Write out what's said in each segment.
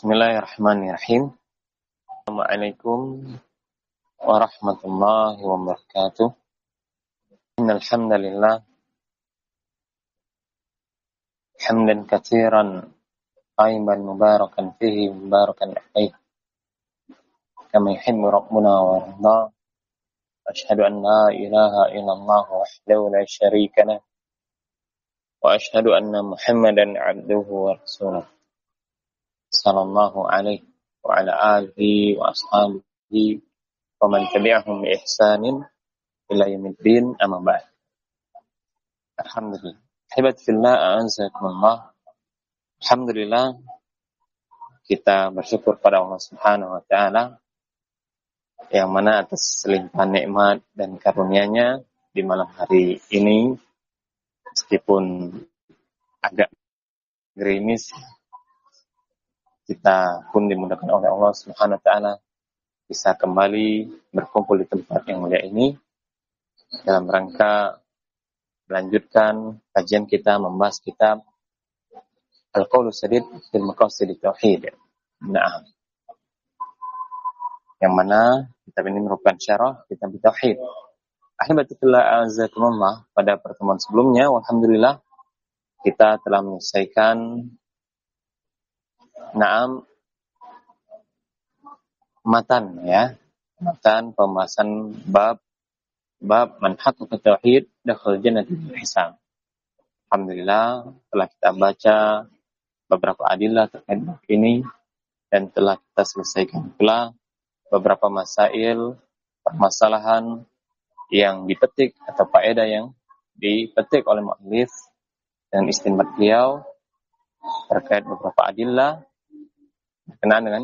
Bismillahirrahmanirrahim. Assalamualaikum warahmatullahi wabarakatuh. Innal hamdalillah hamdan katsiran tayyiban mubarakan fihi mubarakan alaihi kama yuhibbu rabbuna wa yarda. Asyhadu an la ilaha illallah wahdahu la syarika lah wa asyhadu anna Muhammadan abduhu wa rasuluh. Sallallahu alaihi wa ala alihi wa ashabihi wa man tabi'ahum bi ihsanin ila yaumiddin, amma ba'd. Alhamdulillah. Hibat fillah, a'azakumullah. Alhamdulillah, kita bersyukur pada Allah Subhanahu wa taala yang mana atas limpahan nikmat dan karunia-Nya di malam hari ini, meskipun agak gerimis, kita pun dimudahkan oleh Allah Subhanahu wa taala bisa kembali berkumpul di tempat yang mulia ini dalam rangka melanjutkan kajian kita membahas kitab Al-Qaulus Sadid fil Maqasid Tauhid. Nah, yang mana kitab ini merupakan syarah kitab Tauhid. Alhamdulillah, azakumullah, pada pertemuan sebelumnya alhamdulillah kita telah menyelesaikan matan pembahasan bab man haqqaqa tauhid dakhal jannati bil hisab. Alhamdulillah telah kita baca beberapa adillah terkait bab ini dan telah kita selesaikan pula beberapa permasalahan yang dipetik atau faedah yang dipetik oleh muallif dan istinbat beliau terkait beberapa adillah berkenaan dengan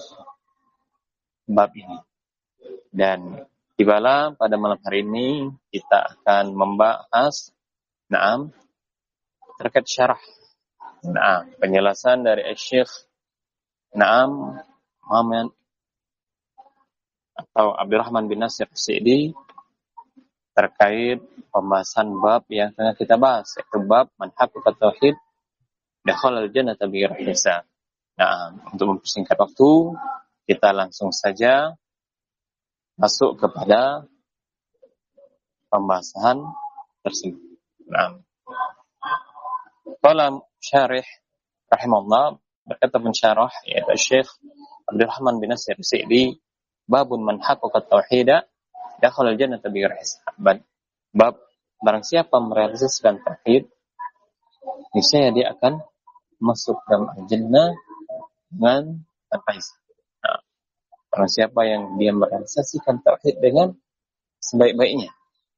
bab ini. Dan tibalah pada malam hari ini kita akan membahas terkait syarah penjelasan dari Syekh Muhammad atau Abdurrahman bin Nasir As-Sa'di terkait pembahasan bab yang tengah kita bahas, yaitu bab man haqqaqa tauhid dakhalal jannata bighairi hisab. Untuk mempersingkat waktu, kita langsung saja masuk kepada pembahasan tersebut. Qala syarih rahimahullah, berkata pensyarah yaitu Syekh Abdurrahman bin Nasir As-Sa'di, babun man haqqaqa tauhida dakhalal jannata bighairi hisab. Bab barang siapa merealisasikan tauhid, niscaya dia akan masuk dalam al-jannah dengan tanpa hisab. Barang siapa yang dia merealisasikan tauhid dengan sebaik-baiknya,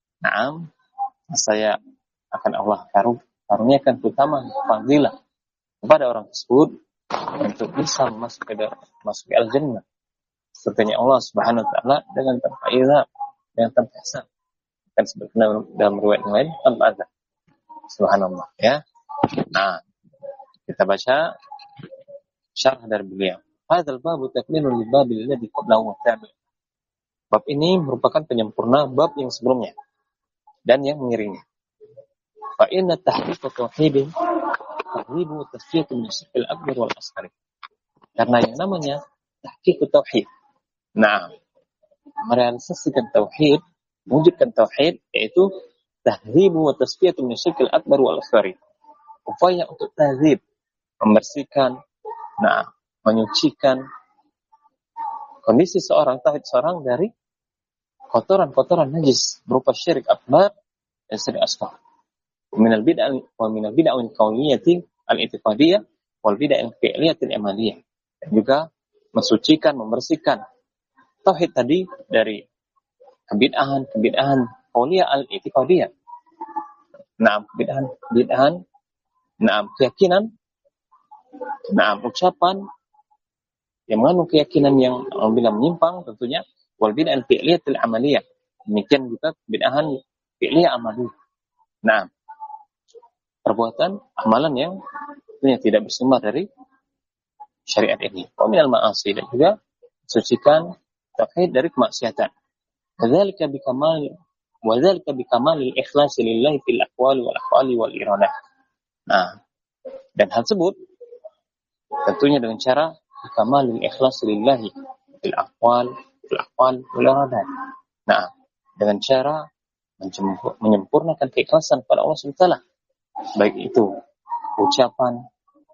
saya akan Allah karuniakan utama fadilah kepada orang tersebut untuk bisa masuk ke al-jannah sepertinya Allah Subhanahu wa taala dengan tanpa hisab, dengan tanpa hisab. Kan sebagaimana dalam riwayat yang lain tanpa azab. Subhanallah, ya. Kita baca syarah dari beliau. Hadzal babu takmilun lil babil ladzi qablahu wa tabi'. Bab ini merupakan penyempurna bab yang sebelumnya dan yang mengiringinya. Fa inna tahqiqa tauhidin tahribu tasfiyatu min syirkil akbar wal asghar. Karena yang namanya tahqiq tauhid, merealisasikan tauhid, mewujudkan tauhid, yaitu tahribu wa tasfiyatu min syirkil akbar wal asghar. Upaya untuk tahzib, membersihkan, menyucikan kondisi tauhid seorang dari kotoran-kotoran najis berupa syirik akbar dan syirik asghar. Minal bid'ah al-qauliyati al-i'tiqadiyah wal bid'ah al-fi'liyati al-amaliyah. Dan juga mensucikan, membersihkan tauhid tadi dari kebid'ahan qauliyah al-i'tiqadiyah. Bid'ahan, keyakinan, ucapan yang mengandung keyakinan yang bila menyimpang tentunya, wal bid'ah al-fi'liyatil amaliyah. Demikian juga bid'ahan fi'liyah amaliyah. Perbuatan amalan yang tentunya tidak bersumber dari syariat ini. Wa minal ma'asi, dan juga sucikan tauhid dari kemaksiatan. Wadzalika bikamalil ikhlasi lillahi fil aqwali wal af'ali wal iradah. Dan hal tersebut tentunya dengan cara kamalul ikhlas lillahi fil aqwal wal iradat. Nah, dengan cara menyempurnakan keikhlasan pada Allah SWT, baik itu ucapan,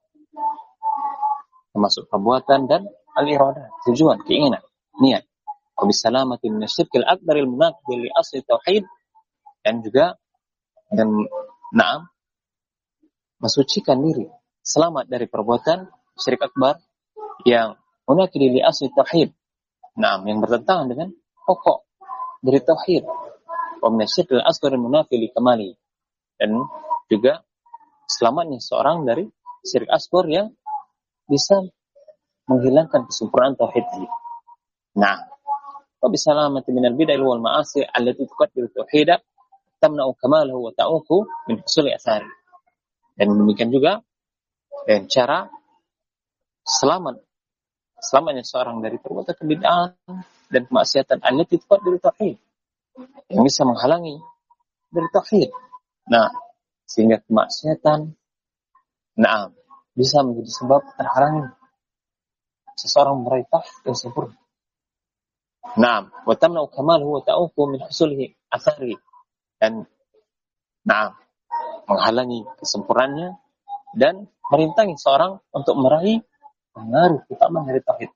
termasuk perbuatan, dan al-iradat, tujuan, keinginan, niat. Wa bisalamati minasyirkil akbaril munaqidil li asli tauhid, dan juga mensucikan diri, selamat dari perbuatan syirik akbar yang munaqidil li asli tauhid. Yang bertentangan dengan pokok dari tauhid. Wa minasyirkil asgharil munafi li kamali, dan juga selamatnya seorang dari syirik asghar yang bisa menghilangkan kesempurnaan tauhid ini. Wa bisalamati minal bid'ah wal ma'asi allati tuqaddiru tauhida tamna'u kamalahu wa ta'uqu min husuli athari. Dan demikian juga dengan cara selamatnya seorang dari perbuatan kebid'ahan dan kemaksiatan allati tuqaddiru tauhid, yang bisa menghalangi dari tauhid. Sehingga kemaksiatan bisa menjadi sebab terhalangi seseorang meraih tauhid yang sempurna. Wa tamna'u kamalahu wa ta'uqu min husulihi athari, dan menghalangi kesempurnaannya dan merintangi seorang untuk meraih pengaruh utama dari tauhid.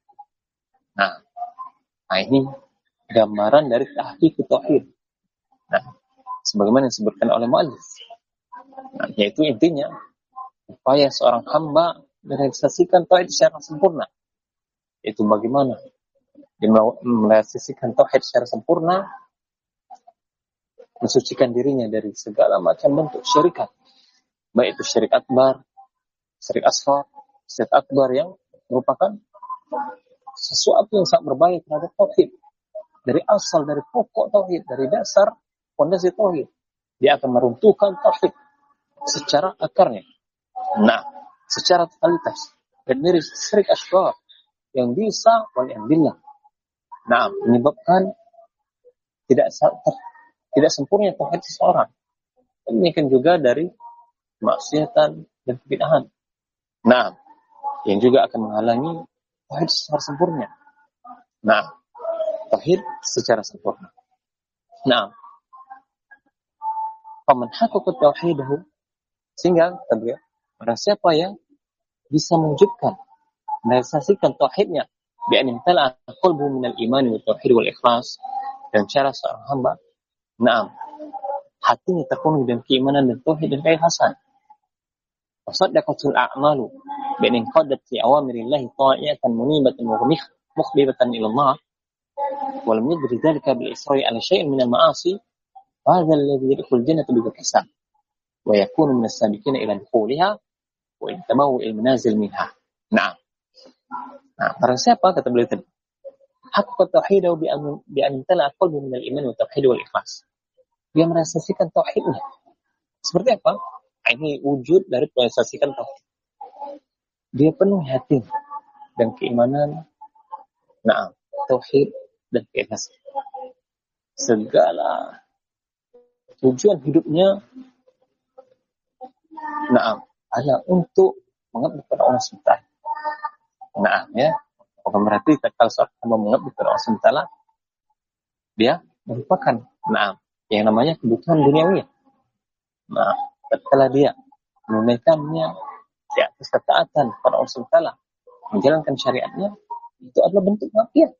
Ini gambaran dari tahqiq tauhid. Sebagaimana disebutkan oleh muallif, yaitu intinya upaya seorang hamba merealisasikan tauhid secara sempurna. Itu bagaimana dia merealisasikan tauhid secara sempurna, mensucikan dirinya dari segala macam bentuk syirikat, baik itu syirik akbar, syirik asghar, syirik akbar yang merupakan sesuatu yang sangat berbahaya terhadap tauhid. Dari asal, dari pokok tauhid, dari dasar fondasi tauhid, dia akan meruntuhkan tauhid secara akarnya. Secara totalitas. Dan dari syirik asghar yang bisa wal'iyadillah menyebabkan tidak sempurna tauhid seseorang. Demikian juga dari maksiatan dan kebid'ahan. Yang juga akan menghalangi tauhid secara sempurna. Tauhid secara sempurna. Faman haqqaqa tauhidahu, sehingga barang siapa yang bisa mewujudkan, merealisasikan tauhidnya, bi an imtala'a qalbuhu minal iman wa tauhid wal ikhlas, dan cara seorang hamba hatinya terpenuhi dengan keimanan dan tauhid dan keikhlasan. Wa saddaqatul a'malu bi an inqadat li awamirillahi ta'atan munibatan wa mukhbiratan ila Allah, wa lam yadri dhalika bil isra'i ala syai'in min al ma'asi, hadha alladhi yadkhulu al-jannata bi hisab wa yakunu min as-sabiqina ila dukhuliha wa intabahu il manazil minha. Barang siapa, kata beliau tadi, haqqaqa tauhidahu bi an tala qalbu min al-iman wa tauhid wal ikhlas, dia merealisasikan tauhidnya. Seperti apa? Ini wujud dari merealisasikan tauhid. Dia penuh hati dan keimanan, tauhid dan keikhlasan. Segala tujuan hidupnya hanya untuk mengabdi kepada Allah SWT. Bukan berarti kalau seorang hamba mengabdi kepada Allah SWT, dia merupakan yang namanya kebutuhan duniawi. Setelah dia menunaikannya di atas ketaatan kepada Allah SWT, menjalankan syariatnya, itu adalah bentuk maksiat.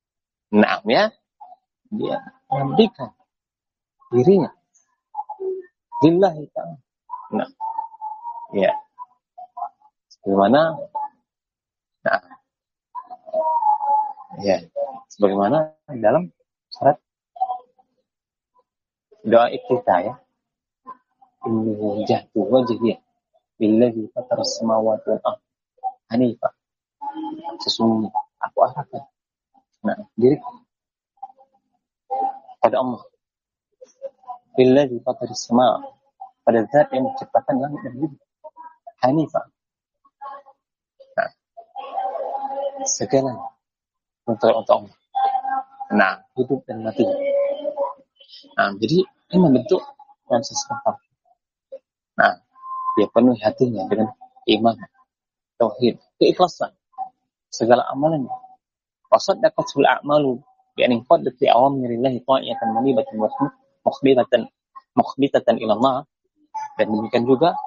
Dia mengabdikan dirinya lillahi ta'ala. Sebagaimana dalam surat doa iftitah, ya, inni wajjahtu wajhiya lillazi fatara as-samawati wal ardh hanifan, sesungguhnya aku arahkan diriku pada Allah, lillazi fatara as-samawati, pada zat yang menciptakan langit dan bumi, hanifan, segalanya untuk Allah, hidup dan mati. Jadi ini membentuk proses tauhid. Dia penuhi hatinya dengan iman, tauhid, keikhlasan. segala amalan. Wasaddaqatul a'malu bi an qaddat li awamirillahi ta'iyatan munibatan wa mukhbitatan ila Allah. Dan demikian juga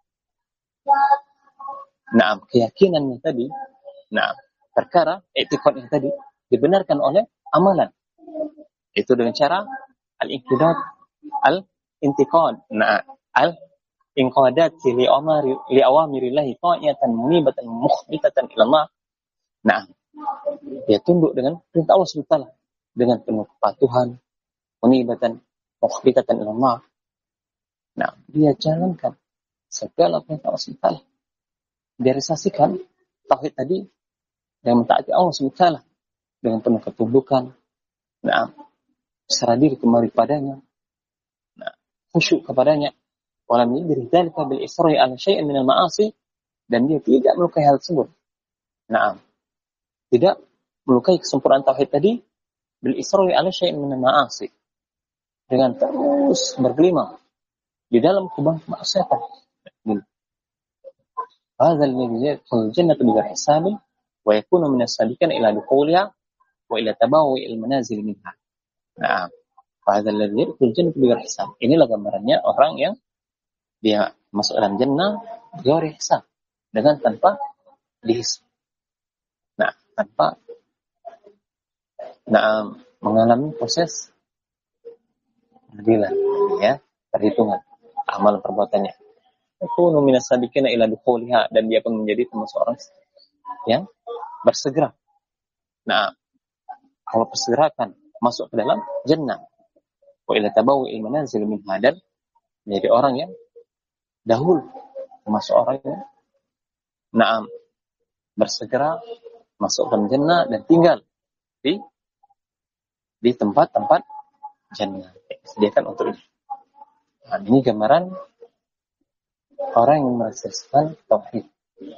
keyakinannya tadi, perkara i'tiqad yang tadi dibenarkan oleh amalan. Itu dengan cara al-inqidat, al-intiqad, al-inqadat li awamirillahi ta'iyatan munibatan mukhbitatan ila Allah. Dia tunduk dengan perintah Allah SWT dengan penuh kepatuhan, munibatan mukhbitatan ila Allah. Dia jalankan segala perintah Allah SWT. Dia realisasikan tauhid tadi dengan mentaati Allah SWT dengan penuh ketundukan, serah diri kembali kepadanya, khusyuk kepadanya. Walam yadri dzalika bil isra'i ala syai'in min al-ma'asi, dan dia tidak melukai hal tersebut. Tidak melukai kesempurnaan tauhid tadi bil isra'i ala syai'in min al-ma'asi, dengan terus bergelimang di dalam kubang kemaksiatan. Hadzal ladzi yadkhulul jannata bighairi hisabin wa yakunu minas sabiqin ila dukhuliha wa ila tabawu'il manazil minha. Hadzal ladzi yadkhulul jannata bighairi hisab. Inilah gambarannya orang yang dia masuk dalam jannah bighairi hisab, dengan tanpa dihisab. Tanpa mengalami proses peradilan, perhitungan amal perbuatannya. Itu minas sabiqina ila dukhuliha, dan dia pun menjadi termasuk orang yang bersegera. Kalau bersegerakan masuk ke dalam jannah, wa ila tabawu'il manazil minha, dan menjadi orang yang dahulu termasuk orang yang bersegera masuk ke jannah dan tinggal di tempat-tempat jannah disediakan untuk ini. Ini gambaran orang yang merasakan tauhid.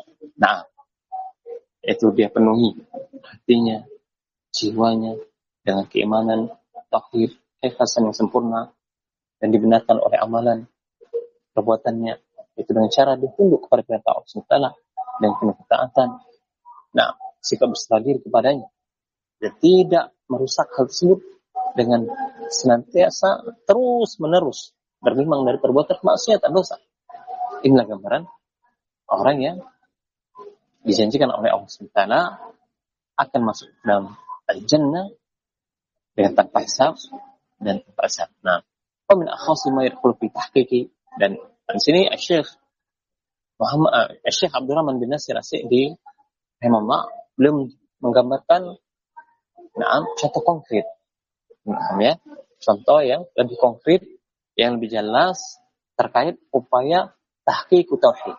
Itu dia penuhi hatinya, jiwanya dengan keimanan tauhid, keikhlasan yang sempurna, dan dibenarkan oleh amalan perbuatannya itu dengan cara dia tunduk kepada perintah Allah SWT dan penuh ketaatan. Sikap berserah diri kepadanya dan tidak merusak hal tersebut dengan senantiasa terus menerus bergelimang dari perbuatan kemaksiatan dosa. Inilah gambaran orang yang dijanjikan oleh Allah SWT akan masuk dalam al-jannah dengan tanpa hisab dan tanpa azab. Wa min akhasi ma yadkhulu fi tahqiqi, dan di sini Syekh Abdurrahman bin Nasir As-Sa'di rahimahullah belum menggambarkan contoh konkret. Contoh yang lebih konkret, yang lebih jelas terkait upaya tahqiq tauhid.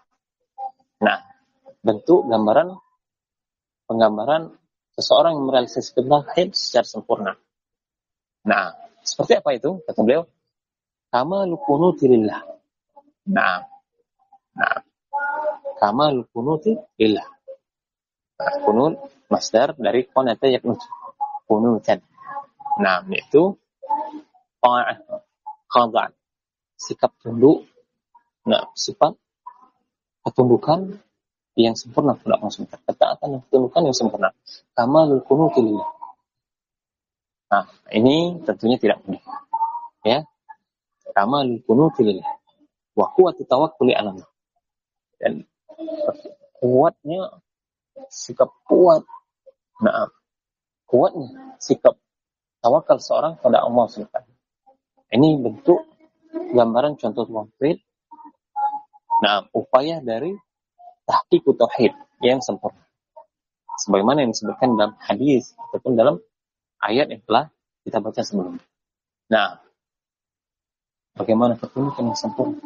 Bentuk penggambaran seseorang yang merealisasikan tauhid secara sempurna. Seperti apa itu? Kata beliau, kamalul qunuti lillah. Kamalul qunuti lillah. Qunut masdar dari qanata yaqnut, qunutan. Itu ta'ah, khada'an, sikap tunduk, sifat ketundukan yang sempurna kepada Allah SWT, ketaatan dan ketundukan yang sempurna. Kamalul qunuti lillah. Ini tentunya tidak mudah. Kamalul qunuti lillah wa quwwatu tawakkuli 'ala Allah. Dan kuatnya sikap kuat. Kuatnya sikap tawakal seorang pada Allah SWT. Ini bentuk gambaran contoh konkret. Upaya dari tahqiq tauhid yang sempurna. Sebagaimana yang disebutkan dalam hadis ataupun dalam ayat yang telah kita baca sebelumnya. Bagaimana ketundukan yang sempurna?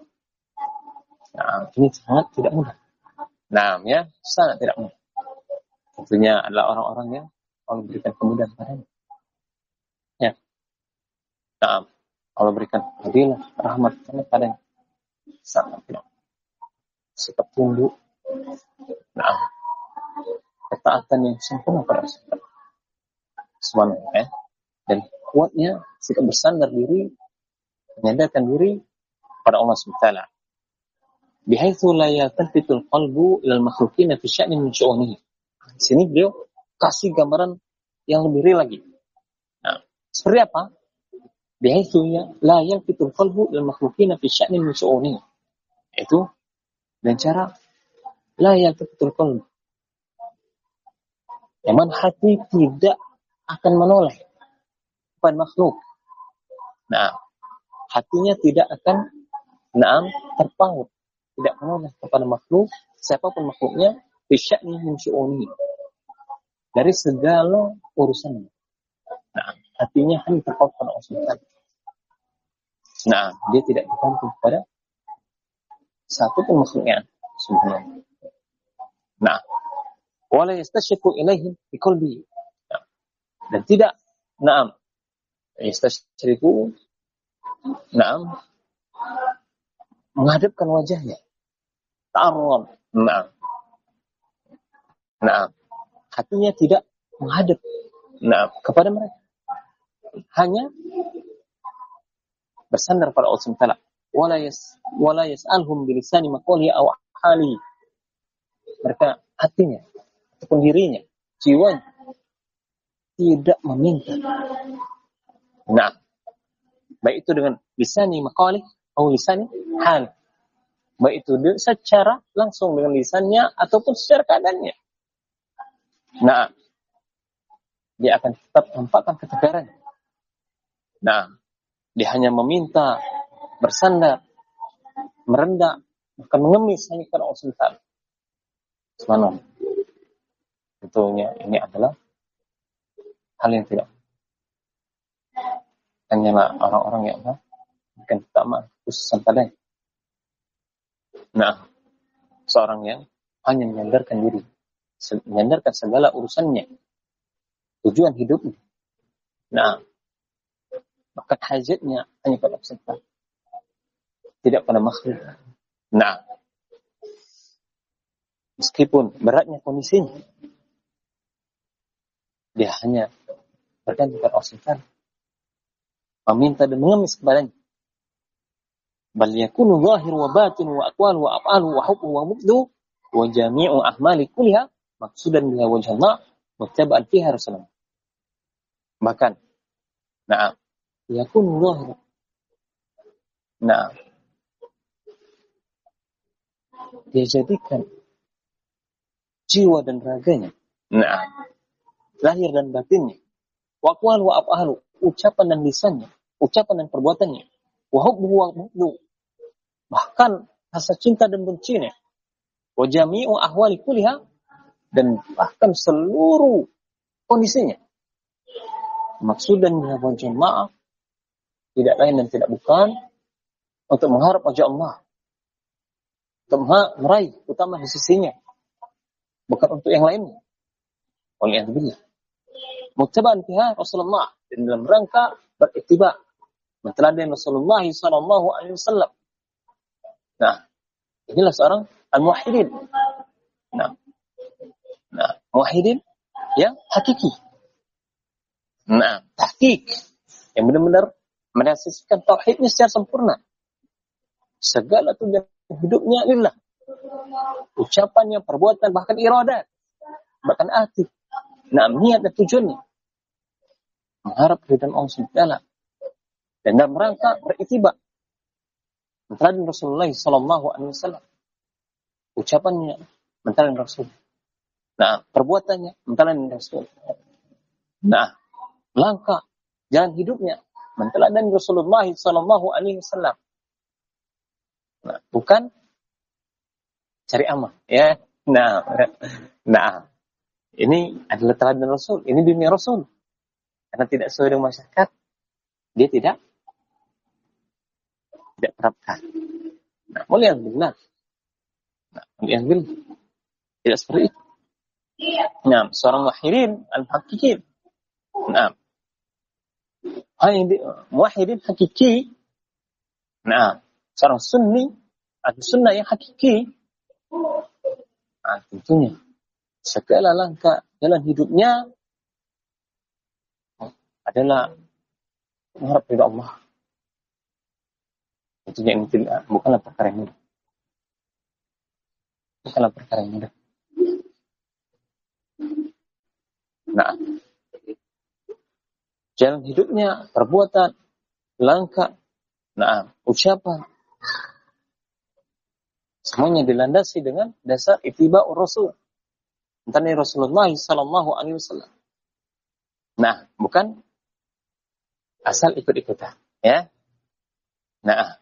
Ini sangat tidak mudah. Sangat tidak mudah. Tentunya adalah orang-orang yang Allah berikan kemudahan padanya. Allah berikan fadilah, rahmat padanya. Sangat tidak mudah. Sikap tunduk, ketaatan yang sempurna pada Allah Subhanahu, dan kuatnya sikap bersandar diri, menyandarkan diri pada Allah SWT. Bihaitsu la yaltafitul qalbu ilal makhluqina fi sya'nin min syu'unihi. Di sini beliau kasih gambaran yang lebih real lagi. Nah, seperti apa? Bihaitsunya la yalfitul qalbu lil makhluqina fi sya'nin min syu'uni. Itu dan cara la yalfitul qalbu. Yang hati tidak akan menoleh kepada makhluk. Nah, hatinya tidak akan terpaut, tidak menoleh kepada makhluk, siapapun makhluknya, fi sya'nin min syu'uni. Dari segala urusannya. Nah, hatinya hanya terpaut pada Allah. Nah, dia tidak bergantung kepada satu pun makhluknya sebenarnya. Nah, wala yastashiku ilaihim biqalbi. Dan tidak yastashiku menghadapkan wajahnya. Ta'arrad. Hatinya tidak menghadap kepada mereka. Hanya bersandar pada Allah Subhanahu wa ta'ala. Wala yas'alhum bilisani maqali aw hali. Mereka hatinya ataupun dirinya, jiwanya tidak meminta. Baik itu dengan lisani maqali atau lisani hal. Baik itu secara langsung dengan lisannya ataupun secara keadaannya. Dia akan tetap menampakkan ketegaran. Dia hanya meminta, bersandar, merendah, bukan mengemis hanya kepada Allah Subhanahu. Subhanallah. Tentunya ini adalah hal yang tidak. Hanyalah orang-orang yang bukan pertama khusus padanya. Seorang yang hanya menyandarkan diri, menyandarkan segala urusannya, tujuan hidupnya. Maka hajatnya hanya pada Allah, tidak pada makhluk. Meskipun beratnya kondisinya, dia hanya bergantung pada Allah, meminta dan mengemis kepadanya. Bal yakunu zahir wa batin wa aqwal wa af'al wa hubbu wa mubdu wa jami'u ahmali kulliha maqsudan biha wajh Allah muttaba'an fiha rasulullah. Bahkan yakunu zahir. Dia jadikan jiwa dan raganya, lahir dan batinnya, wa aqwal wa af'al, ucapan dan lisannya, ucapan dan perbuatannya, wa hubbu wa mubdu, bahkan rasa cinta dan bencinya, wa jami'u ahwali kulliha, dan bahkan seluruh kondisinya. Maksudan minha wajh Allah, tidak lain dan tidak bukan untuk mengharap wajah Allah, untuk meraih utama di sisinya, bukan untuk yang lainnya. Waliyadzubillah. Muttaba'an fiha Rasulullah, dan dalam rangka beriktiba menteladan Rasulullah sallallahu alaihi wasallam. Inilah seorang al-muwahhidin. Muwahhidin yang hakiki. Tahqiq, yang benar-benar menasiskan tauhidnya secara sempurna. Segala tujuan hidupnya lillah. Ucapannya, perbuatan, bahkan iradat, bahkan hati. Niat dan tujuannya mengharap ridha Allah Subhanahu. Dan dalam rangka beriktiba menteladan Rasulullah sallallahu alaihi wasallam. Ucapannya menteladan Rasul. Perbuatannya menteladan Rasul. Langkah jalan hidupnya menteladan Rasulullah sallallahu alaihi wasallam. Bukan cari aman, ya. Ini adalah teladan Rasul, ini dunia Rasul. Karena tidak sesuai dengan masyarakat, dia tidak terapkan. Waliyadzubillah. Tidak seperti itu. Seorang muwahhidin al-haqiqin. Muwahhidin hakiki. Seorang sunni atau sunnah yang hakiki. Tentunya segala langkah jalan hidupnya adalah mengharap ridha Allah. Tentunya ini bukanlah perkara yang mudah. Nah, jalan hidupnya, perbuatan, langkah, nah, ucapan, semuanya dilandasi dengan dasar ittiba'ur Rasul. Tentang Rasulullah sallallahu alaihi wasallam. Nah, bukan asal ikut-ikutan, ya. Nah,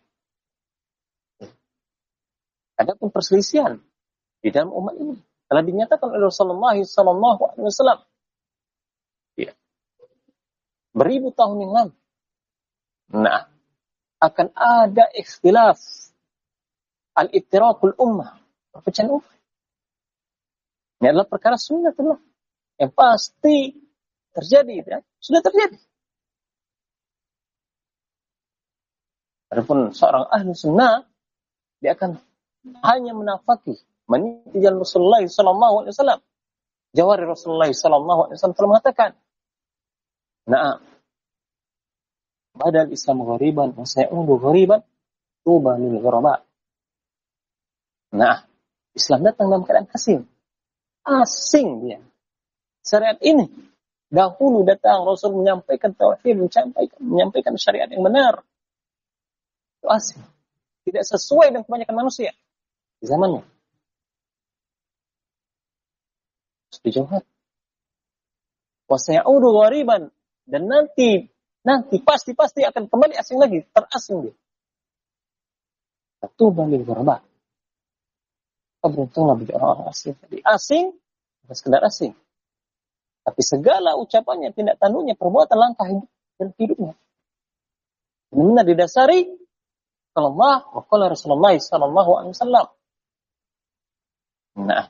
ada pun perselisihan di dalam umat ini telah dinyatakan oleh Rasulullah sallallahu alaihi wasallam. Ya. Beribu tahun yang lalu. Nah, akan ada ikhtilaf al-iftiraqul ummah, perpecahan umat. Ini adalah perkara sunnatullah yang pasti terjadi, ya. Sudah terjadi. Adapun seorang ahli sunnah, dia akan hanya menafaki meniti jalan Rasulullah sallallahu alaihi wasallam. Jawari Rasulullah sallallahu alaihi wasallam telah mengatakan, "Nah, badal Islam ghariban wa sayaudu ghariban, tuba lil ghuraba." Nah, Islam datang dalam keadaan asing. Asing dia. Syariat ini dahulu datang Rasul menyampaikan tauhid, menyampaikan syariat yang benar. Itu asing. Tidak sesuai dengan kebanyakan manusia di zamannya. Dijawab. Wa sayaudu ghariban, dan nanti pasti akan kembali asing lagi, terasing dia. Tuba lil ghuraba. Beruntunglah bagi orang-orang asing. Jadi asing, bukan sekedar asing. Tapi segala ucapannya, tindak tanduknya, perbuatan, langkah hidup dan hidupnya benar-benar didasari Allah wa qala Rasulullah sallallahu alaihi wasallam. Nah,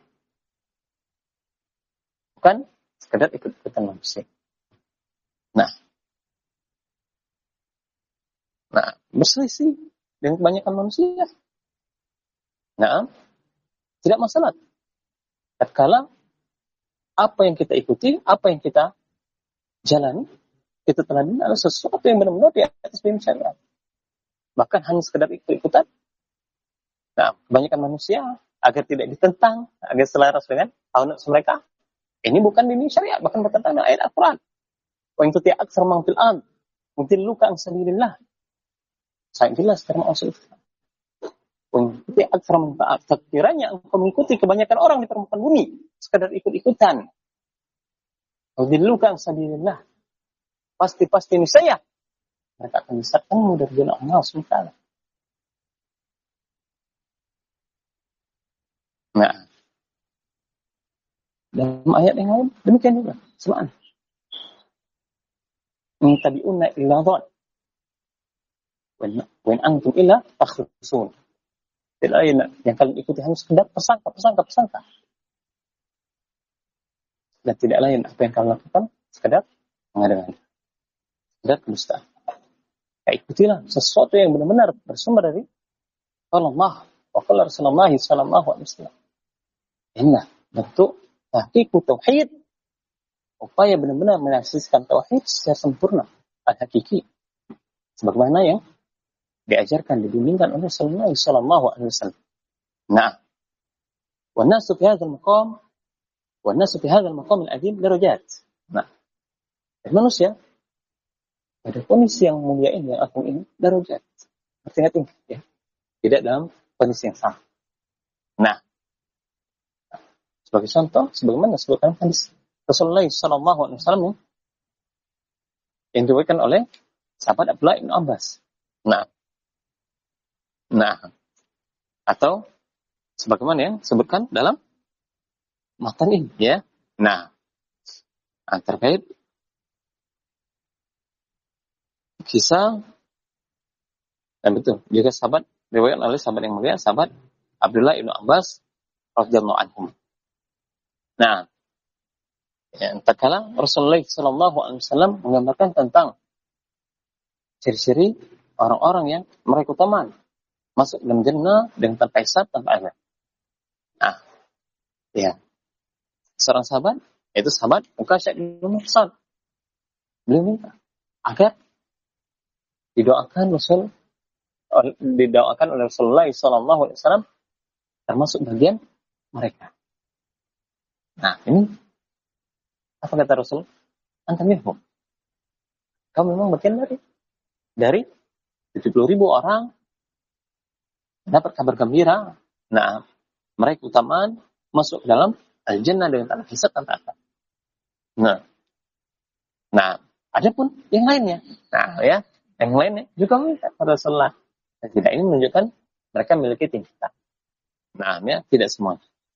bukan sekedar ikut-ikutan manusia. Nah, berselisih dengan kebanyakan manusia. Nah, tidak masalah. Tatkala apa yang kita ikuti, apa yang kita jalani, kita teladani adalah sesuatu yang benar-benar di atas bimbingan syariat. Bahkan hanya sekedar ikut-ikutan. Nah, kebanyakan manusia agar tidak ditentang, agar selaras dengan hawa nafsu mereka, ini bukan bimbingan syariat, bahkan bertentangan dengan ayat Al-Quran. Wa in tuti' aktsara man fil ard yudilluka an sabilillah. Sangat jelas terma maksud itu. Mengikuti aksaram ta'at. Sekiranya engkau mengikuti kebanyakan orang di permukaan bumi, sekadar ikut-ikutan, yudilluka an sabilillah, pasti niscaya mereka akan disesatkanmu dari jalan Allah SWT. Nah, dalam ayat yang lain demikian juga semaan. In tabi'unna illa dhann wa in antum illa takhrusun. Tidak lain yang kalian ikuti hanya sekedar persangka. Dan tidak lain apa yang kalian lakukan sekedar mengada-ngada, sekedar kedustaan. Ya, ikutilah sesuatu yang benar-benar bersumber dari Allah wa qala Rasulullah sallallahu alaihi wasallam. Inilah bentuk tahqiq tauhid, upaya benar-benar menasiskan tauhid secara sempurna, al-hakiki, sebagaimana yang diajarkan, dibimbingkan oleh Rasulullah sallallahu alaihi wasallam. Nah, wa nasu fi hadzal maqam al-azim darajat. Nah, manusia pada kondisi yang mulia ini, yang agung ini, darajat. Artinya tinggi, ya. Tidak dalam kondisi yang sama. Nah, sebagai contoh, sebagaimana disebutkan hadis Rasulullah sallallahu alaihi wasallam yang diriwayatkan oleh sahabat Abdullah bin Abbas. Nah, atau sebagaimana yang disebutkan dalam matan ini, ya. Nah, terkait kisah, dan betul juga sahabat riwayat oleh sahabat yang mulia, sahabat Abdullah bin Abbas radhiyallahu anhum. Nah, ya, tatkala Rasulullah sallallahu alaihi wasallam menggambarkan tentang ciri-ciri orang-orang yang meraih keutamaan masuk dalam jannah dengan tanpa hisab, tanpa azab. Nah, ya, seorang sahabat, yaitu sahabat Uqasyah bin Muhsan, beliau minta agar didoakan oleh Rasulullah sallallahu alaihi wasallam termasuk bagian mereka. Nah, ini Apa kata Rasul? Anta minhum. Kamu memang bagian dari 70.000 orang dapat kabar gembira. Nah, mereka utamaan masuk dalam al-jannah dengan tanpa hisab tanpa akal. Nah, adapun yang lainnya. Nah, ya, yang lainnya juga minta pada Rasulullah. Dan tidak ini menunjukkan mereka memiliki tingkatan. Nah, ya, tidak semua.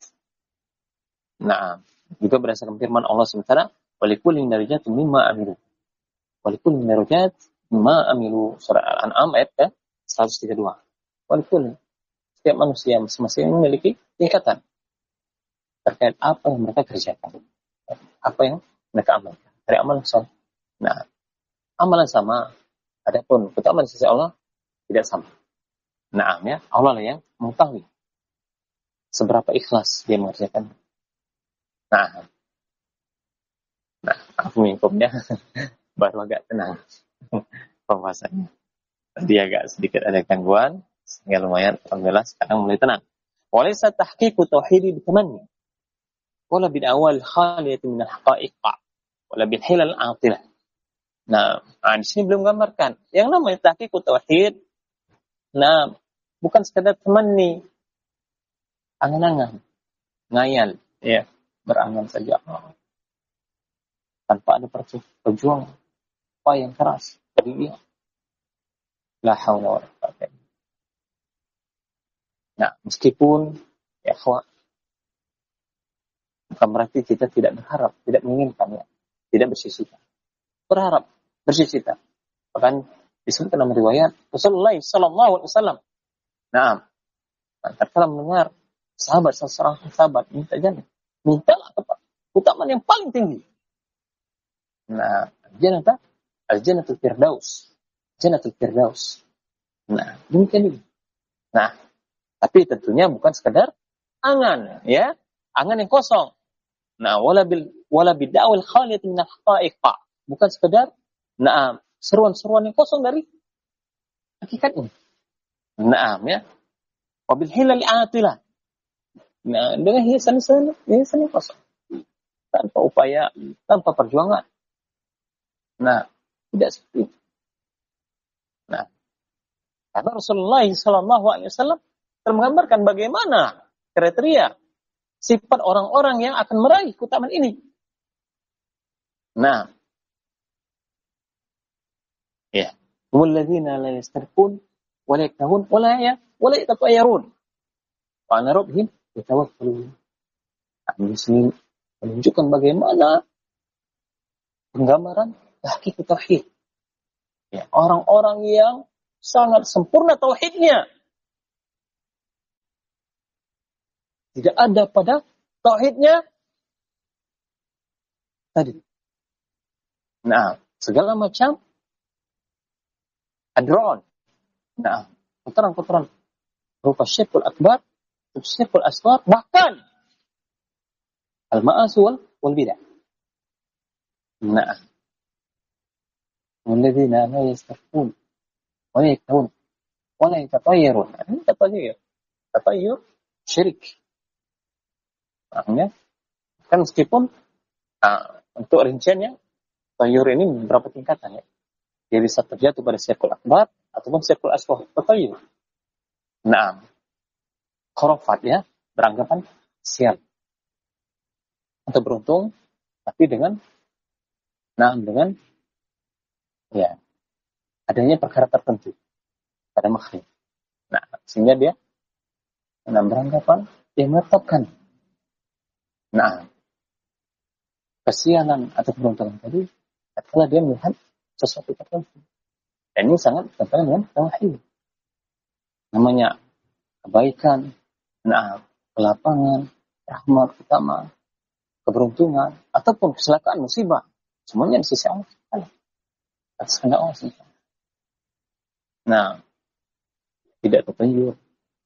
Nah, juga berdasarkan firman Allah SWT, walikulli darajatun mimma amilu. Walikulli darajat mimma amilu. Surah Al-An'am ayat ke 132. Walikulli. Setiap manusia masing-masing memiliki tingkatan terkait apa yang mereka kerjakan, apa yang mereka amalkan dari amalan soleh. Nah, amalan sama, adapun keutamaan sisi Allah tidak sama. Nah, ya, Allah lah yang mengetahui seberapa ikhlas dia mengerjakan. Nah, aku mengikutnya baru agak tenang pembahasannya. Tadi agak sedikit ada gangguan, sehingga lumayan, alhamdulillah sekarang mulai tenang. Walaysa tahqiqu tauhidi bitamanni wala bil awal khaliyati min al-haqa'iq wala bil hilal al-atilah. Nah, di sini belum gambarkan. Yang namanya tahqiqu tauhid, nah, bukan sekadar tamanni, angan-angan, ngayal, ya, berangan saja. Tanpa ada perjuangan, upaya yang keras dari dia. La haula wala quwwata. Nah, meskipun ya bukan berarti kita tidak berharap, tidak menginginkan, ya, tidak bersisita. Berharap, bersisita. Bahkan disebutkan dalam riwayat Rasulullah sallallahu alaihi wasallam. Nah, tatkala mendengar seorang sahabat minta jannah, mintalah kepada keutamaan yang paling tinggi. Nah, al-jannatul firdaus. Jannatul firdaus. Nah, mungkin ini. Nah, tapi tentunya bukan sekedar angan, ya, angan yang kosong. Nah, wala bid'awil khalid min al-haqa'iq. Bukan sekedar seruan-seruan yang kosong dari hakikat ini. Nah, ya. Wabil hilal atilah. Nah, dengan hiasan yang kosong. Tanpa upaya, tanpa perjuangan. Nah, tidak seperti itu. Nah, karena Rasulullah SAW telah menggambarkan bagaimana kriteria sifat orang-orang yang akan meraih keutamaan ini. Nah, ya, walladzina la yastarqun wa la yaktahun wa la yatatayyarun. Wa ala rabbihim yatawakkalun. Di sini menunjukkan bagaimana penggambaran hakikat tauhid. Ya, orang-orang yang sangat sempurna tauhidnya. Tidak ada pada tauhidnya tadi. Nah, segala macam adron. Nah, kotoran-kotoran berupa syirkul akbar, syirkul asghar, bahkan al-ma'asi wal bidah. Nah, walladzina la yastarqun wa la yaktahun wa la yatatayyarun. Tatayyur syirik. Maknanya kan meskipun untuk rinciannya tayyur ini beberapa tingkatan, ya. Dia bisa terjatuh pada syirkul akbar ataupun syirkul asghar. Tayyur. Nah, khurafat, ya, beranggapan sial atau beruntung, tapi dengan ya adanya perkara tertentu pada makhluk. Nah, sehingga dia beranggapan dia menetapkan kesialan atau keberuntungan tadi setelah dia melihat sesuatu tertentu. Dan ini sangat berkaitan dengan tauhid. Namanya kebaikan, kelapangan, rahmat, utama, keberuntungan, ataupun kecelakaan, musibah, semuanya di sisi Allah. Atas kehendak Allah SWT. Nah, tidak terpenjur.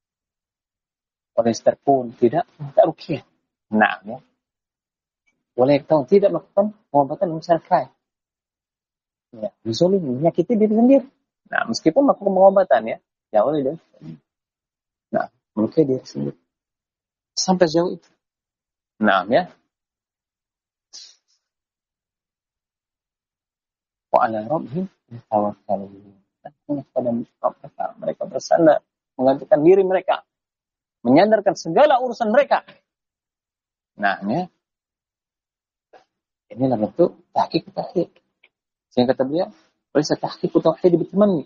Oleh pun tidak ruqyah. Nah, ya. Oleh tahu tidak melakukan pengobatan masyarakat. Ya, dizolimi, menyakiti diri sendiri. Nah, meskipun melakukan pengobatan, ya, jauh dari. Nah, melukai diri sendiri. Sampai jauh itu. Nah, ya. wa 'ala rabbihim yatawakkalun. Dan kepada mereka bersandar, menggantungkan diri mereka, menyandarkan segala urusan mereka. Nah, ya. Inilah bentuk tahqiq tauhid. Sehingga kata beliau, "Walaysa tahqiq tauhid bitamanni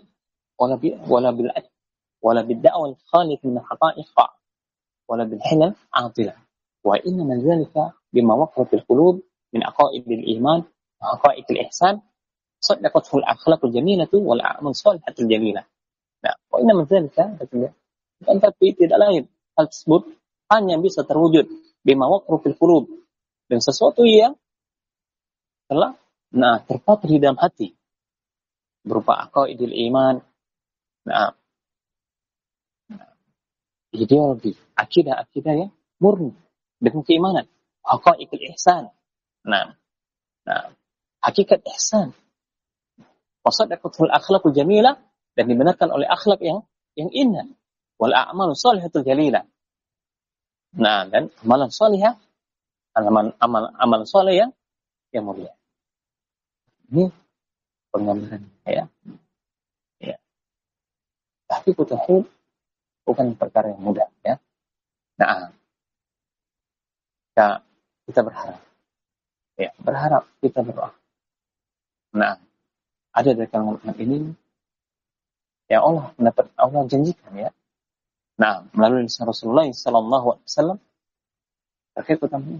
wala bil da'wa al-khalif min haqa'iqa wala bil hilal 'atila. Wa inna min dhalika bima waqara fil qulub min aqaid al-iman wa haqa'iq al-ihsan saddaqathu al-akhlaq al-jamilatu wal a'mal salihatu al-jalilah." Nah, wa inna min dhalika kata beliau, dan tapi tidak lain hal tersebut hanya bisa terwujud bima waqara fil qulub, dan sesuatu yang telah terpatri di dalam hati berupa aqaidul iman, ideologi, akidah yang murni dengan keimanan, haqaiqul ihsan. Hakikat ihsan. Wasadaqatul akhlaqul jamilah, dan dibenarkan oleh akhlak yang indah. Wal a'malu shalihatul jalilah. Dan amalan salihah, amalan saleh yang mulia. Ini penggambaran ya. Tahqiq tauhid bukan perkara yang mudah ya. Kita berharap. Ya, berharap, kita berdoa. Ada dari kalangan ini ya Allah janjikan ya. Melalui lisan Rasulullah sallallahu alaihi wasallam terkait tentang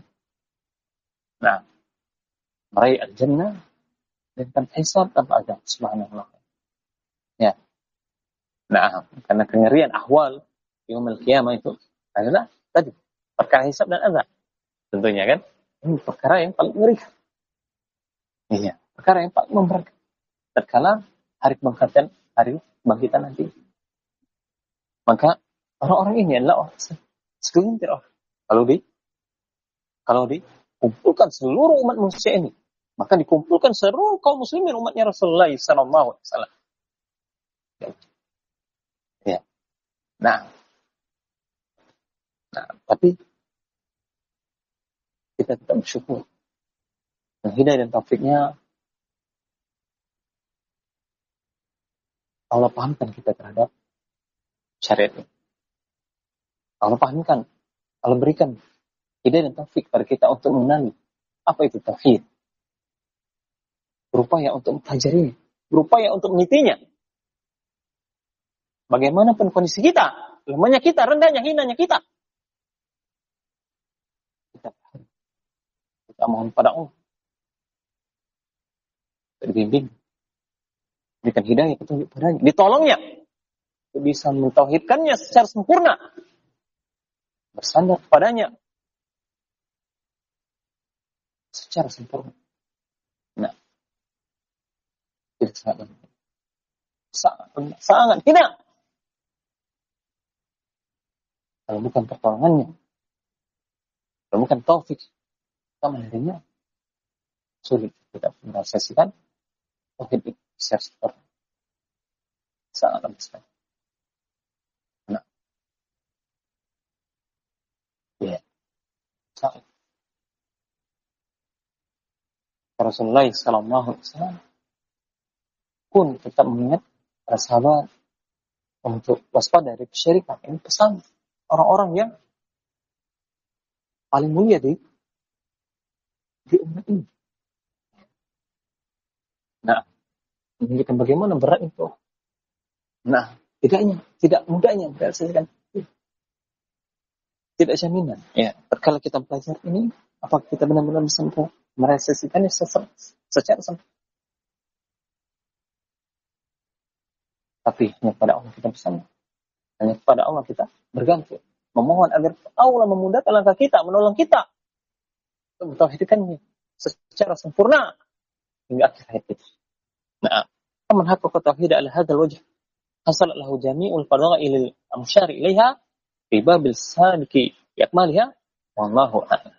meraih al-jannah dan tanpa hisab, tanpa azab, subhanallah. Ya. Karena kengerian ahwal yaumul qiyamah itu adalah tadi perkara hisab dan azab. Tentunya kan, ini perkara yang paling mengerikan. Iya, perkara yang paling memberatkan. Tatkala hari kebangkitan nanti. Maka orang-orang ini adalah orang segelintir orang. Kalau dikumpulkan seluruh umat manusia ini, maka dikumpulkan seluruh kaum muslimin umatnya Rasulullah sallallahu alaihi wasallam. Ya. Tapi kita tetap bersyukur. Dan hidayah dan taufiknya Allah pahamkan kita terhadap syariat ini. Allah pahamkan, Allah berikan hidayah dan taufik pada kita untuk mengenali apa itu tauhid. Berupaya untuk mempelajarinya, berupaya untuk menelitinya. Bagaimanapun kondisi kita, lemahnya kita, rendahnya, hinanya kita mohon pada Allah, dibimbing, berikan hidayah, petunjuk padanya, ditolongnya, bisa mentauhidkannya secara sempurna, bersandar kepadanya secara sempurna. Sangat tidak. Kalau bukan pertolongannya, kalau bukan taufik kita menerinya, sulit kita merealisasikan tauhid itu secara sempurna. Sangat lemah sekali. Sangat. Rasulullah sallallahu alaihi wasallam pun tetap mengingat para sahabat untuk waspada dari kesyirikan. Ini pesan orang-orang yang paling mulia di umat ini. Menunjukkan bagaimana berat itu. Tidak mudahnya merealisasikan. Tidak jaminan. Ya, kalau kita belajar ini, apakah kita benar-benar bisa merealisasikannya secara sempurna? Tapi hanya kepada Allah kita bersandar. Hanya kepada Allah kita bergantung. Memohon agar Allah memudahkan langkah kita, menolong kita untuk mentauhidkannya secara sempurna hingga akhir hayat kita. Man haqqaqa tauhid ala hadzal wajh hasal lahu jami'ul fadail al-musyar ilaiha fi babil saliki yakmaliha wallahu a'lam.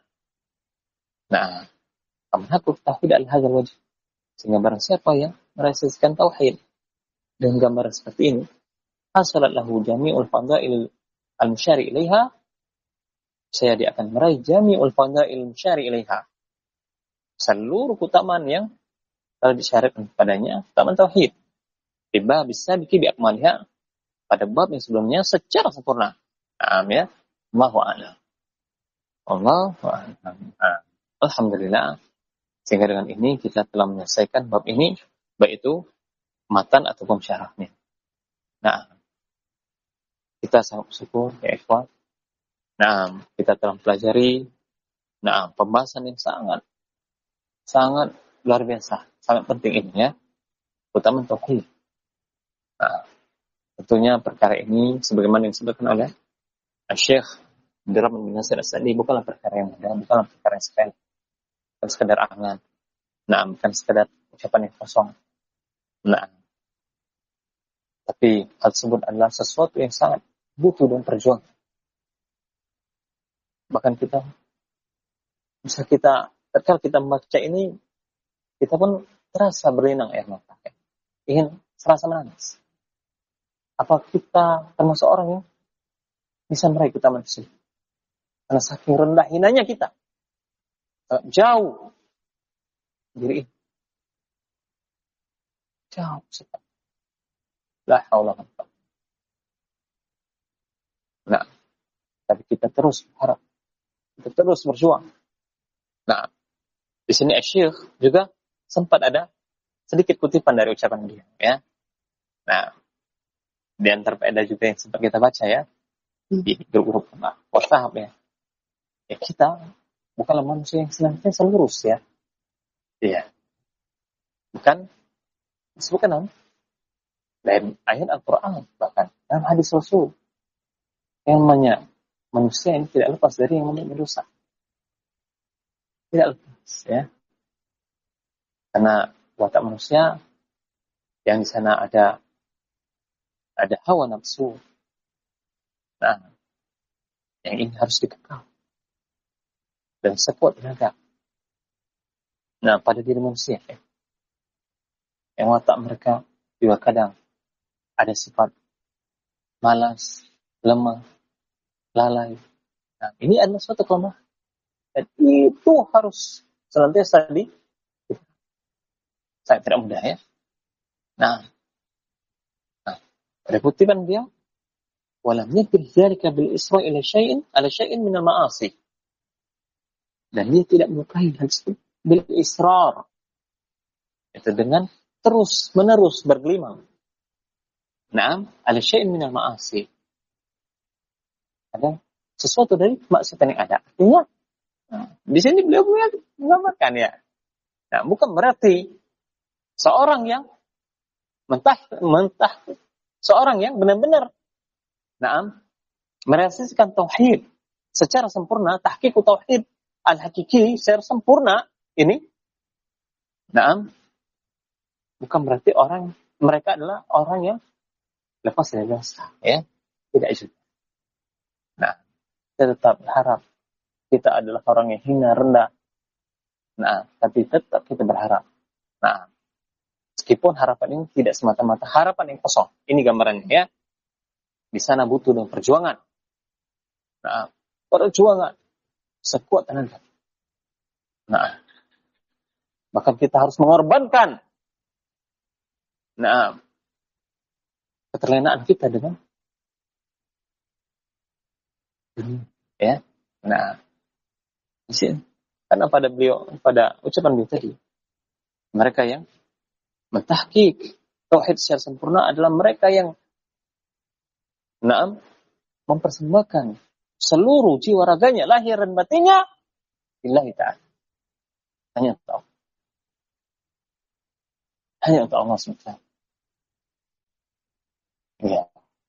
Man haqqaqa tauhid ala hadzal wajh, sehingga barang siapa yang merealisasikan tauhid dengan gambaran seperti ini, hasalat lahu jami'ul fadail al-musyari ilaiha, saya dia akan meraih jami'ul fadail al-musyari ilaiha, seluruh keutamaan yang kalau disyaratkan padanya utamaan tauhid. Tiba bisa bikin biakmalnya pada bab yang sebelumnya secara sempurna. Ya. Allahu a'lam. Allahu a'lam. Alhamdulillah. Sehingga dengan ini kita telah menyelesaikan bab ini, baik itu matan ataupun syarahnya. Nah, kita sangat bersyukur ya ikhwan. Nah, kita telah pelajari pembahasan yang sangat luar biasa, sangat penting ini ya, utama tauhid. Nah, tentunya perkara ini sebagaimana yang disebutkan oleh Syekh Abdurrahman bin Nasir As-Sa'di bukanlah perkara yang mudah, bukanlah perkara yang sepele, bukan sekedar angan. Nah, bukan sekedar ucapan yang kosong. Nah, tapi hal tersebut adalah sesuatu yang sangat butuh dan perjuangan. Bahkan ketika kita membaca ini, kita pun terasa berlinang air mata. Ingin serasa menangis. Apa kita termasuk orang yang bisa meraih keutamaan tersebut? Karena saking rendah hinanya kita. Jauh. Diri ini. Jauh. La haula wa la quwwata. Nah, tapi kita terus berharap. Kita terus berjuang. Nah, di sini Syekh juga sempat ada sedikit kutipan dari ucapan dia, ya. Nah, di antara faedah juga yang sempat kita baca ya di grup-grup WhatsApp ya. Ya kita bukanlah manusia yang senantiasa lurus ya. Iya. Bukan disebutkan dalam ayat Al-Quran bahkan dalam hadis Rasul yang namanya manusia ini tidak lepas dari yang namanya dosa. Tidak lepas ya. Karena watak manusia yang di sana ada hawa nafsu. Nah, yang ini harus dikekang dan sekuat tenaga. Nah, pada diri manusia ya, yang watak mereka juga kadang ada sifat malas, lemah, lalai. Nah, ini adalah suatu kelemahan. Dan itu harus senantiasa saya tidak mudah ya. Nah, ada kutipan dia, walam yakun dzalika bil isra ila syai'in min al ma'asi. Dan dia tidak menyukai hal tersebut bil israr. Itu dengan terus-menerus bergelimang. Naam, ala syai'in min al ma'asi. Ada sesuatu dari maksiat yang ada. Artinya, di sini beliau menggambarkan ya. Nah, bukan berarti seorang yang mentah seorang yang benar-benar merealisasikan tauhid secara sempurna, tahqiq tauhid al-hakiki secara sempurna ini bukan berarti mereka adalah orang yang lepas dari dosa ya, tidak juga. Nah, kita tetap berharap kita adalah orang yang hina rendah. Nah, tapi tetap kita berharap. Nah, meskipun harapan ini tidak semata-mata harapan yang kosong. Ini gambarannya ya. Di sana butuh dan perjuangan. Nah, perjuangan sekuat tenaga. Nah, bahkan kita harus mengorbankan keterlenaan kita dengan ya. Nah, di sini karena pada ucapan beliau tadi, mereka yang mentahqiq tauhid secara sempurna adalah mereka yang mempersembahkan seluruh jiwa raganya, lahir dan batinnya lillahi ta'ala. Hanya untuk Allah SWT. Ya.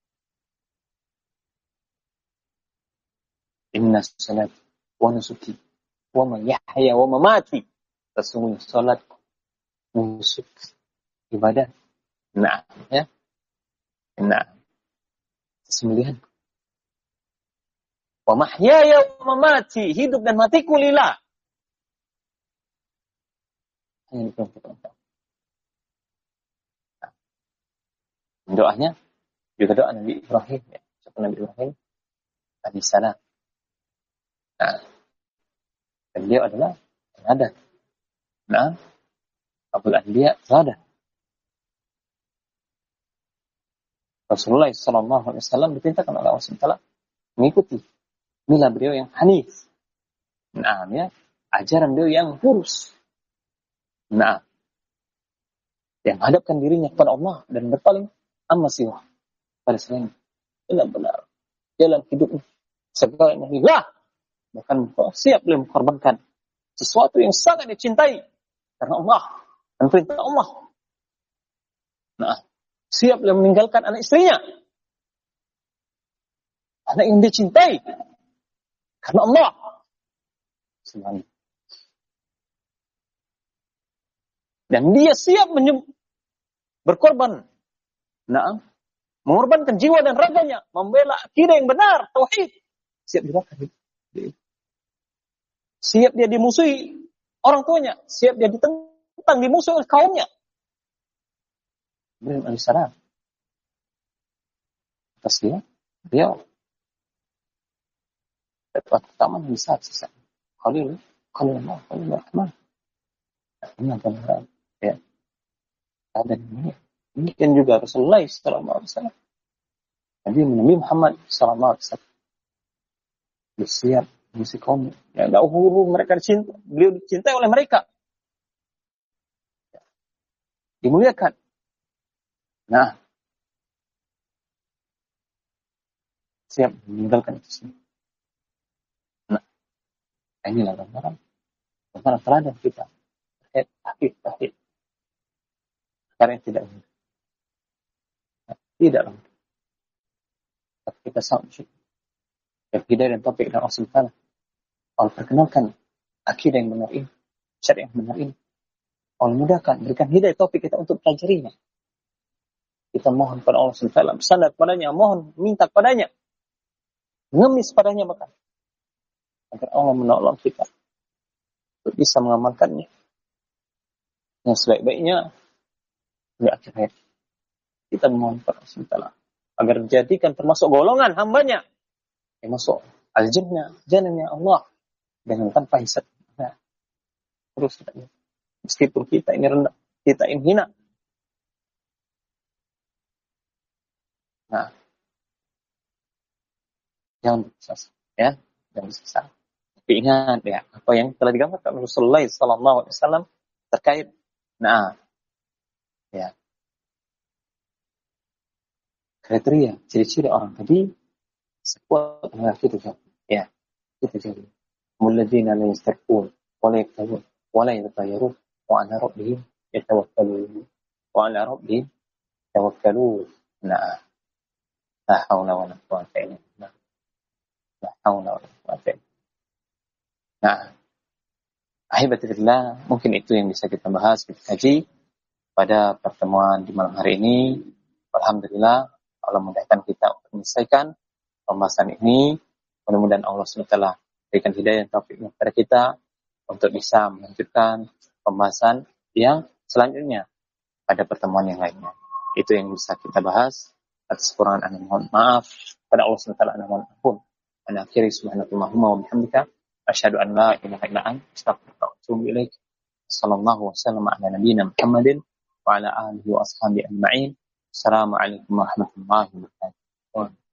Inna salat wa nusuki wa mahyaya wa mamati. Sesungguhnya salat, nusuk, ibadah. Nah, ya. Nah, sesembelihan. Wa mahyaya wa mamati, hidup dan matiku lillah. Hanya untuk Allah. Doanya juga doa Nabi Ibrahim ya. Nabi Ibrahim alaihissalam. Nah, dan beliau adalah ada. Nah, Abul Anbiya teladan. Rasulullah SAW diperintahkan oleh Allah SWT mengikuti mila beliau yang hanif. Nah, ya, ajaran beliau yang lurus. Nah, yang hadapkan dirinya kepada Allah dan berpaling amma siwa pada selain benar-benar jalan hidupnya segalanya lillah, bahkan siap beliau mengorbankan sesuatu yang sangat dicintai karena Allah dan perintah Allah. Nah, siap beliau meninggalkan anak istrinya, anak yang dicintai karena Allah. Semuanya. Dan dia siap berkorban. Nah, mengorbankan jiwa dan raganya, membela akidah yang benar, tauhid. Siap dibakar. Siap dia dimusuhi orang tuanya, siap dia ditentang, dimusuhi oleh kaumnya. Ibrahim alaihissalam. Atas dia pertama yang besar sisa. Khalil Rahman. Ini adalah ya. Dan ini kan juga Rasulullah sallallahu alaihi wasallam. Nabi Muhammad sallallahu alaihi wasallam bersiap mengisi kaum. Ya, dahulu mereka dicinta, beliau dicintai oleh mereka. Dimuliakan. Nah, siap meninggalkan itu semua. Nah, inilah gambaran teladan kita. Tahid. Karena tidak mudah. Tidak mudah. Tapi kita sangat bersyukur. Hidayah dan taufik dan Allah Taala. Allah perkenalkan akidah yang benar ini, syariat yang benar ini. Allah mudahkan, berikan hidayah taufik kita untuk pelajarinya. Kita mohon pada Allah Taala, bersandar padanya, mohon, minta padanya, ngemis padanya bahkan, agar Allah menolong kita untuk bisa mengamalkannya yang sebaik-baiknya di akhir hayat. Kita mohon pada Allah Taala agar dijadikan termasuk golongan hambanya yang masuk al-jannah, jannahnya Allah dengan tanpa hisab. Nah, terus meskipun kita ini rendah, kita ini hina. Nah, jangan bersasar, ya, jangan bersasar. Tapi ingat ya, apa yang telah digambarkan Rasulullah sallallahu alaihi wasallam terkait, nah, ya, kriteria, ciri-ciri orang tadi sekuat dengan kita jawab, ya, kita jawab. Muladzina la yastarqun wa la yaktawun wa la yatayarun wa ala rabbihim yatawakkalun wa ala rabbihim yatawakkalun. Nah, la haula wa la quwwata illa billah. La haula wa la quwwata illa billah. Nah, ahibatillah, mungkin itu yang bisa kita bahas, kita kaji pada pertemuan di malam hari ini. Alhamdulillah, Allah mudahkan kita untuk menyelesaikan pembahasan ini. Mudah-mudahan Allah SWT berikan hidayah dan taufik kepada kita untuk bisa melanjutkan pembahasan yang selanjutnya pada pertemuan yang lainnya. Itu yang bisa kita bahas. Atas kekurangan ana mohon maaf pada Allah SWT, ana mohon ampun. Ana akhiri subhanakallahumma wa bihamdika asyhadu an la ilaha illa anta astaghfiruka wa atubu ilaik. Sallallahu wasallam ala nabiyyina Muhammadin wa ala alihi wa ashabihi ajma'in. Assalamualaikum warahmatullahi wabarakatuh.